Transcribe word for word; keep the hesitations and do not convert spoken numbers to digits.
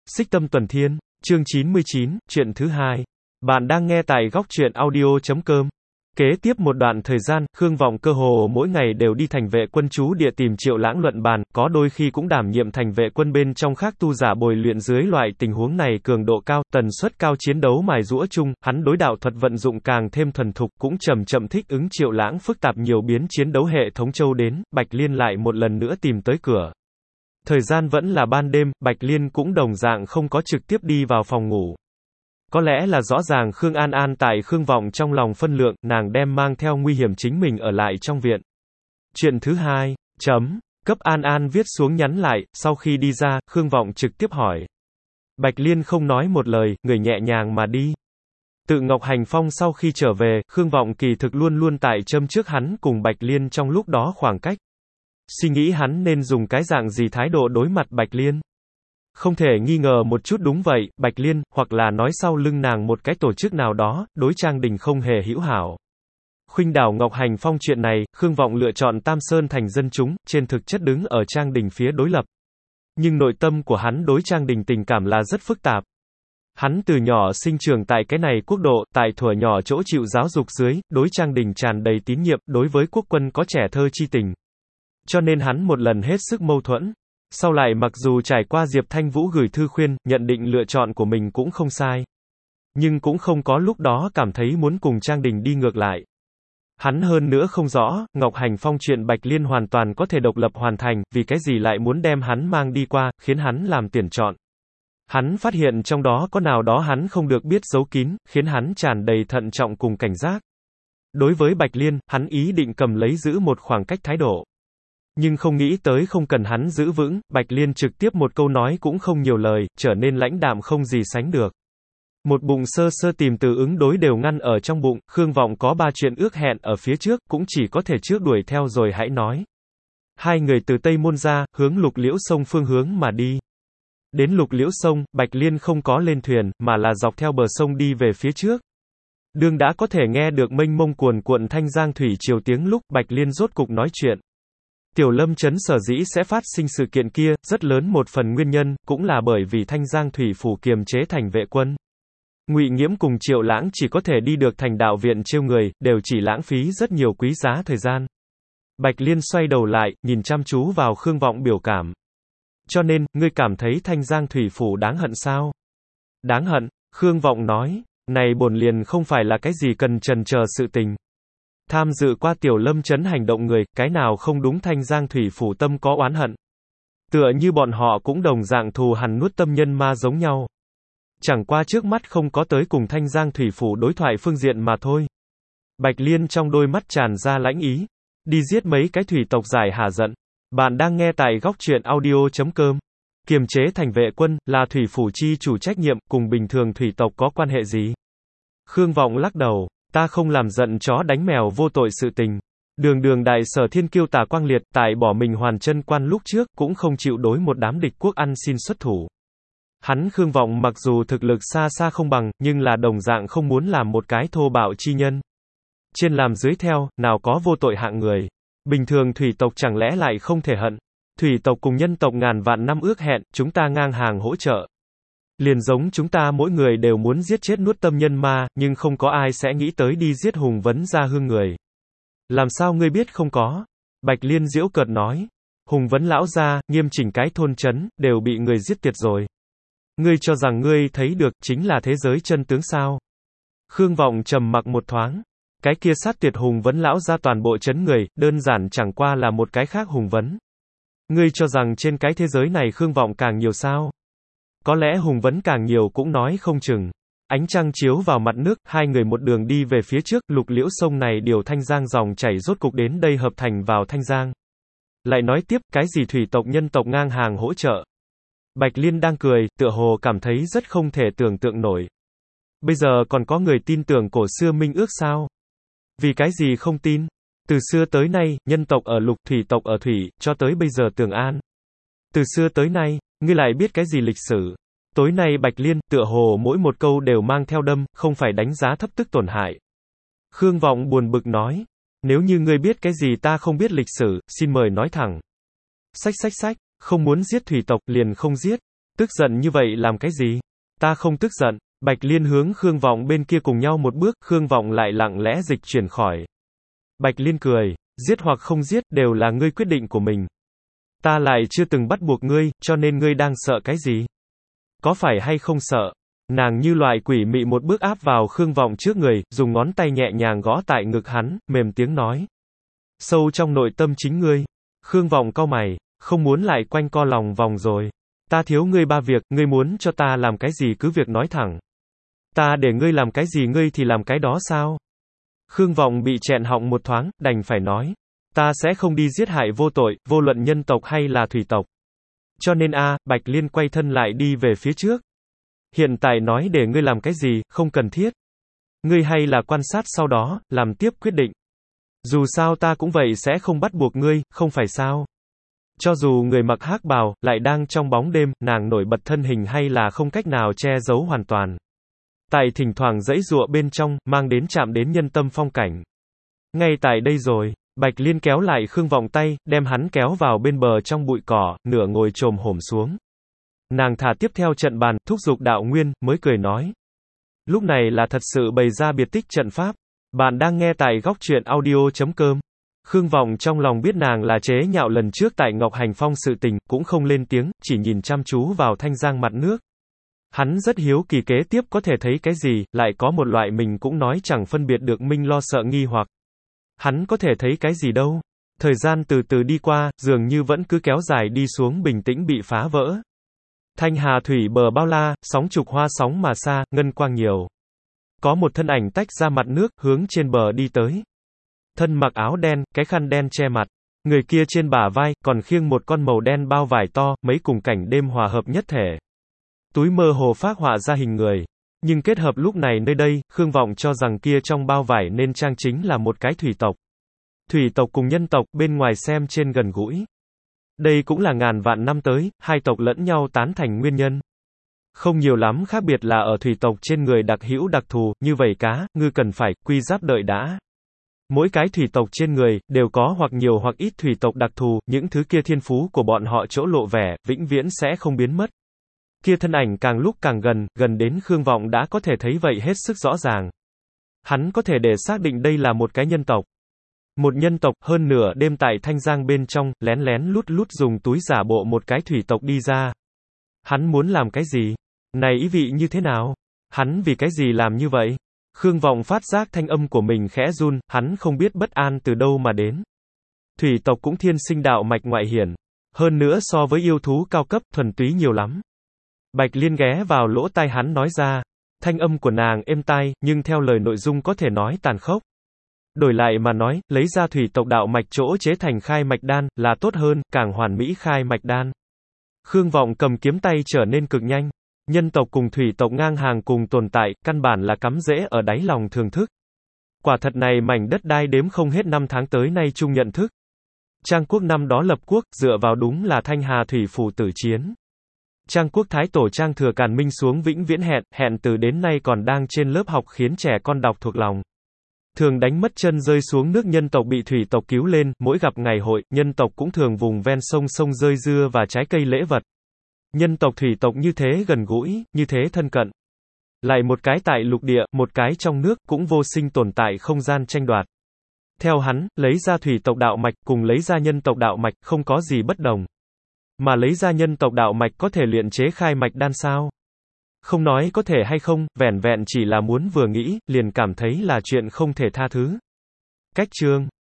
Xích Tâm Tuần Thiên, chương chín mươi chín, chuyện thứ hai. Bạn đang nghe tại góc truyện audio chấm com. Kế tiếp một đoạn thời gian, Khương Vọng cơ hồ mỗi ngày đều đi thành vệ quân trú địa tìm Triệu Lãng luận bàn, có đôi khi cũng đảm nhiệm thành vệ quân bên trong khác tu giả bồi luyện dưới loại tình huống này cường độ cao, tần suất cao chiến đấu mài giũa chung, hắn đối đạo thuật vận dụng càng thêm thuần thục, cũng chậm chậm thích ứng Triệu Lãng phức tạp nhiều biến chiến đấu hệ thống châu đến, Bạch Liên lại một lần nữa tìm tới cửa. Thời gian vẫn là ban đêm, Bạch Liên cũng đồng dạng không có trực tiếp đi vào phòng ngủ. Có lẽ là rõ ràng Khương An An tại Khương Vọng trong lòng phân lượng, nàng đem mang theo nguy hiểm chính mình ở lại trong viện. Chuyện thứ hai, chấm, cấp An An viết xuống nhắn lại, sau khi đi ra, Khương Vọng trực tiếp hỏi. Bạch Liên không nói một lời, người nhẹ nhàng mà đi. Tự Ngọc Hành Phong sau khi trở về, Khương Vọng kỳ thực luôn luôn tại châm trước hắn cùng Bạch Liên trong lúc đó khoảng cách. Suy nghĩ hắn nên dùng cái dạng gì thái độ đối mặt Bạch Liên. Không thể nghi ngờ một chút đúng vậy, Bạch Liên, hoặc là nói sau lưng nàng một cái tổ chức nào đó, đối Trang Đình không hề hữu hảo. Khuynh đảo Ngọc Hành Phong chuyện này, Khương Vọng lựa chọn Tam Sơn thành dân chúng, trên thực chất đứng ở Trang Đình phía đối lập. Nhưng nội tâm của hắn đối Trang Đình tình cảm là rất phức tạp. Hắn từ nhỏ sinh trưởng tại cái này quốc độ, tại thuở nhỏ chỗ chịu giáo dục dưới, đối Trang Đình tràn đầy tín nhiệm, đối với quốc quân có trẻ thơ chi tình. Cho nên hắn một lần hết sức mâu thuẫn. Sau lại mặc dù trải qua Diệp Thanh Vũ gửi thư khuyên, nhận định lựa chọn của mình cũng không sai. Nhưng cũng không có lúc đó cảm thấy muốn cùng Trang Đình đi ngược lại. Hắn hơn nữa không rõ, Ngọc Hành Phong chuyện Bạch Liên hoàn toàn có thể độc lập hoàn thành, vì cái gì lại muốn đem hắn mang đi qua, khiến hắn làm tuyển chọn. Hắn phát hiện trong đó có nào đó hắn không được biết giấu kín, khiến hắn tràn đầy thận trọng cùng cảnh giác. Đối với Bạch Liên, hắn ý định cầm lấy giữ một khoảng cách thái độ. Nhưng không nghĩ tới không cần hắn giữ vững, Bạch Liên trực tiếp một câu nói cũng không nhiều lời, trở nên lãnh đạm không gì sánh được. Một bụng sơ sơ tìm từ ứng đối đều ngăn ở trong bụng, Khương Vọng có ba chuyện ước hẹn ở phía trước, cũng chỉ có thể trước đuổi theo rồi hãy nói. Hai người từ Tây Môn ra, hướng Lục Liễu Sông phương hướng mà đi. Đến Lục Liễu Sông, Bạch Liên không có lên thuyền, mà là dọc theo bờ sông đi về phía trước. Đương đã có thể nghe được mênh mông cuồn cuộn thanh giang thủy triều tiếng lúc, Bạch Liên rốt cục nói chuyện. Tiểu Lâm Trấn sở dĩ sẽ phát sinh sự kiện kia, rất lớn một phần nguyên nhân, cũng là bởi vì Thanh Giang Thủy Phủ kiềm chế thành vệ quân. Ngụy Nghiễm cùng Triệu Lãng chỉ có thể đi được thành đạo viện trêu người, đều chỉ lãng phí rất nhiều quý giá thời gian. Bạch Liên xoay đầu lại, nhìn chăm chú vào Khương Vọng biểu cảm. Cho nên, ngươi cảm thấy Thanh Giang Thủy Phủ đáng hận sao? Đáng hận, Khương Vọng nói, này bổn liền không phải là cái gì cần trần chờ sự tình. Tham dự qua Tiểu Lâm Trấn hành động người, cái nào không đúng Thanh Giang Thủy Phủ tâm có oán hận. Tựa như bọn họ cũng đồng dạng thù hằn nuốt tâm nhân ma giống nhau. Chẳng qua trước mắt không có tới cùng Thanh Giang Thủy Phủ đối thoại phương diện mà thôi. Bạch Liên trong đôi mắt tràn ra lãnh ý. Đi giết mấy cái thủy tộc giải hả giận. Bạn đang nghe tại góc truyện audio chấm com. Kiềm chế thành vệ quân, là Thủy Phủ chi chủ trách nhiệm, cùng bình thường thủy tộc có quan hệ gì? Khương Vọng lắc đầu. Ta không làm giận chó đánh mèo vô tội sự tình. Đường đường đại sở thiên kiêu Tả Quang Liệt, tại bỏ mình hoàn chân quan lúc trước, cũng không chịu đối một đám địch quốc ăn xin xuất thủ. Hắn Khương Vọng mặc dù thực lực xa xa không bằng, nhưng là đồng dạng không muốn làm một cái thô bạo chi nhân. Trên làm dưới theo, nào có vô tội hạng người. Bình thường thủy tộc chẳng lẽ lại không thể hận. Thủy tộc cùng nhân tộc ngàn vạn năm ước hẹn, chúng ta ngang hàng hỗ trợ. Liền giống chúng ta mỗi người đều muốn giết chết nuốt tâm nhân ma, nhưng không có ai sẽ nghĩ tới đi giết Hùng Vấn Gia hương người. Làm sao ngươi biết không có? Bạch Liên giễu cợt nói. Hùng Vấn lão gia, nghiêm chỉnh cái thôn trấn, đều bị người giết tiệt rồi. Ngươi cho rằng ngươi thấy được, chính là thế giới chân tướng sao? Khương Vọng trầm mặc một thoáng. Cái kia sát tiệt Hùng Vấn lão gia toàn bộ trấn người, đơn giản chẳng qua là một cái khác Hùng Vấn. Ngươi cho rằng trên cái thế giới này Khương Vọng càng nhiều sao? Có lẽ Hùng Vấn càng nhiều cũng nói không chừng. Ánh trăng chiếu vào mặt nước, hai người một đường đi về phía trước, Lục Liễu Sông này điều Thanh Giang dòng chảy rốt cục đến đây hợp thành vào Thanh Giang. Lại nói tiếp, cái gì thủy tộc nhân tộc ngang hàng hỗ trợ. Bạch Liên đang cười, tựa hồ cảm thấy rất không thể tưởng tượng nổi. Bây giờ còn có người tin tưởng cổ xưa minh ước sao? Vì cái gì không tin? Từ xưa tới nay, nhân tộc ở lục, thủy tộc ở thủy, cho tới bây giờ tường an. Từ xưa tới nay, ngươi lại biết cái gì lịch sử? Tối nay Bạch Liên, tựa hồ mỗi một câu đều mang theo đâm, không phải đánh giá thấp tức tổn hại. Khương Vọng buồn bực nói. Nếu như ngươi biết cái gì ta không biết lịch sử, xin mời nói thẳng. Xách xách xách, không muốn giết thủy tộc, liền không giết. Tức giận như vậy làm cái gì? Ta không tức giận. Bạch Liên hướng Khương Vọng bên kia cùng nhau một bước, Khương Vọng lại lặng lẽ dịch chuyển khỏi. Bạch Liên cười, giết hoặc không giết, đều là ngươi quyết định của mình. Ta lại chưa từng bắt buộc ngươi, cho nên ngươi đang sợ cái gì? Có phải hay không sợ? Nàng như loại quỷ mị một bước áp vào Khương Vọng trước người, dùng ngón tay nhẹ nhàng gõ tại ngực hắn, mềm tiếng nói. Sâu trong nội tâm chính ngươi. Khương Vọng cau mày, không muốn lại quanh co lòng vòng rồi. Ta thiếu ngươi ba việc, ngươi muốn cho ta làm cái gì cứ việc nói thẳng. Ta để ngươi làm cái gì ngươi thì làm cái đó sao? Khương Vọng bị chẹn họng một thoáng, đành phải nói. Ta sẽ không đi giết hại vô tội, vô luận nhân tộc hay là thủy tộc. Cho nên a, Bạch Liên quay thân lại đi về phía trước. Hiện tại nói để ngươi làm cái gì, không cần thiết. Ngươi hay là quan sát sau đó, làm tiếp quyết định. Dù sao ta cũng vậy sẽ không bắt buộc ngươi, không phải sao? Cho dù người mặc hắc bào, lại đang trong bóng đêm, nàng nổi bật thân hình hay là không cách nào che giấu hoàn toàn. Tại thỉnh thoảng dãy giụa bên trong, mang đến chạm đến nhân tâm phong cảnh. Ngay tại đây rồi, Bạch Liên kéo lại Khương Vọng tay, đem hắn kéo vào bên bờ trong bụi cỏ, nửa ngồi chồm hổm xuống. Nàng thả tiếp theo trận bàn, thúc giục đạo nguyên, mới cười nói. Lúc này là thật sự bày ra biệt tích trận pháp. Bạn đang nghe tại góc truyện audio chấm com. Khương Vọng trong lòng biết nàng là chế nhạo lần trước tại Ngọc Hành Phong sự tình, cũng không lên tiếng, chỉ nhìn chăm chú vào thanh giang mặt nước. Hắn rất hiếu kỳ kế tiếp có thể thấy cái gì, lại có một loại mình cũng nói chẳng phân biệt được minh lo sợ nghi hoặc. Hắn có thể thấy cái gì đâu. Thời gian từ từ đi qua, dường như vẫn cứ kéo dài đi xuống bình tĩnh bị phá vỡ. Thanh hà thủy bờ bao la, sóng trục hoa sóng mà xa, ngân quang nhiều. Có một thân ảnh tách ra mặt nước, hướng trên bờ đi tới. Thân mặc áo đen, cái khăn đen che mặt. Người kia trên bả vai, còn khiêng một con màu đen bao vải to, mấy cùng cảnh đêm hòa hợp nhất thể. Túi mơ hồ phác họa ra hình người. Nhưng kết hợp lúc này nơi đây, Khương Vọng cho rằng kia trong bao vải nên trang chính là một cái thủy tộc. Thủy tộc cùng nhân tộc, bên ngoài xem trên gần gũi. Đây cũng là ngàn vạn năm tới, hai tộc lẫn nhau tán thành nguyên nhân. Không nhiều lắm khác biệt là ở thủy tộc trên người đặc hữu đặc thù, như vậy cá, ngư cần phải, quy giáp đợi đã. Mỗi cái thủy tộc trên người, đều có hoặc nhiều hoặc ít thủy tộc đặc thù, những thứ kia thiên phú của bọn họ chỗ lộ vẻ, vĩnh viễn sẽ không biến mất. Kia thân ảnh càng lúc càng gần, gần đến Khương Vọng đã có thể thấy vậy hết sức rõ ràng. Hắn có thể để xác định đây là một cái nhân tộc. Một nhân tộc, hơn nửa đêm tại Thanh Giang bên trong, lén lén lút lút dùng túi giả bộ một cái thủy tộc đi ra. Hắn muốn làm cái gì? Này ý vị như thế nào? Hắn vì cái gì làm như vậy? Khương Vọng phát giác thanh âm của mình khẽ run, hắn không biết bất an từ đâu mà đến. Thủy tộc cũng thiên sinh đạo mạch ngoại hiển. Hơn nữa so với yêu thú cao cấp, thuần túy nhiều lắm. Bạch Liên ghé vào lỗ tai hắn nói ra. Thanh âm của nàng êm tai, nhưng theo lời nội dung có thể nói tàn khốc. Đổi lại mà nói, lấy ra thủy tộc đạo mạch chỗ chế thành khai mạch đan, là tốt hơn, càng hoàn mỹ khai mạch đan. Khương Vọng cầm kiếm tay trở nên cực nhanh. Nhân tộc cùng thủy tộc ngang hàng cùng tồn tại, căn bản là cắm rễ ở đáy lòng thưởng thức. Quả thật này mảnh đất đai đếm không hết năm tháng tới nay chung nhận thức. Trang quốc năm đó lập quốc, dựa vào đúng là Thanh Hà thủy phủ tử chiến. Trang quốc thái tổ Trang thừa Càn Minh xuống vĩnh viễn hẹn, hẹn từ đến nay còn đang trên lớp học khiến trẻ con đọc thuộc lòng. Thường đánh mất chân rơi xuống nước, nhân tộc bị thủy tộc cứu lên, mỗi gặp ngày hội, nhân tộc cũng thường vùng ven sông sông rơi dưa và trái cây lễ vật. Nhân tộc thủy tộc như thế gần gũi, như thế thân cận. Lại một cái tại lục địa, một cái trong nước, cũng vô sinh tồn tại không gian tranh đoạt. Theo hắn, lấy ra thủy tộc đạo mạch cùng lấy ra nhân tộc đạo mạch không có gì bất đồng. Mà lấy ra nhân tộc đạo mạch có thể luyện chế khai mạch đan sao? Không nói có thể hay không, vẻn vẹn chỉ là muốn vừa nghĩ, liền cảm thấy là chuyện không thể tha thứ. Cách chương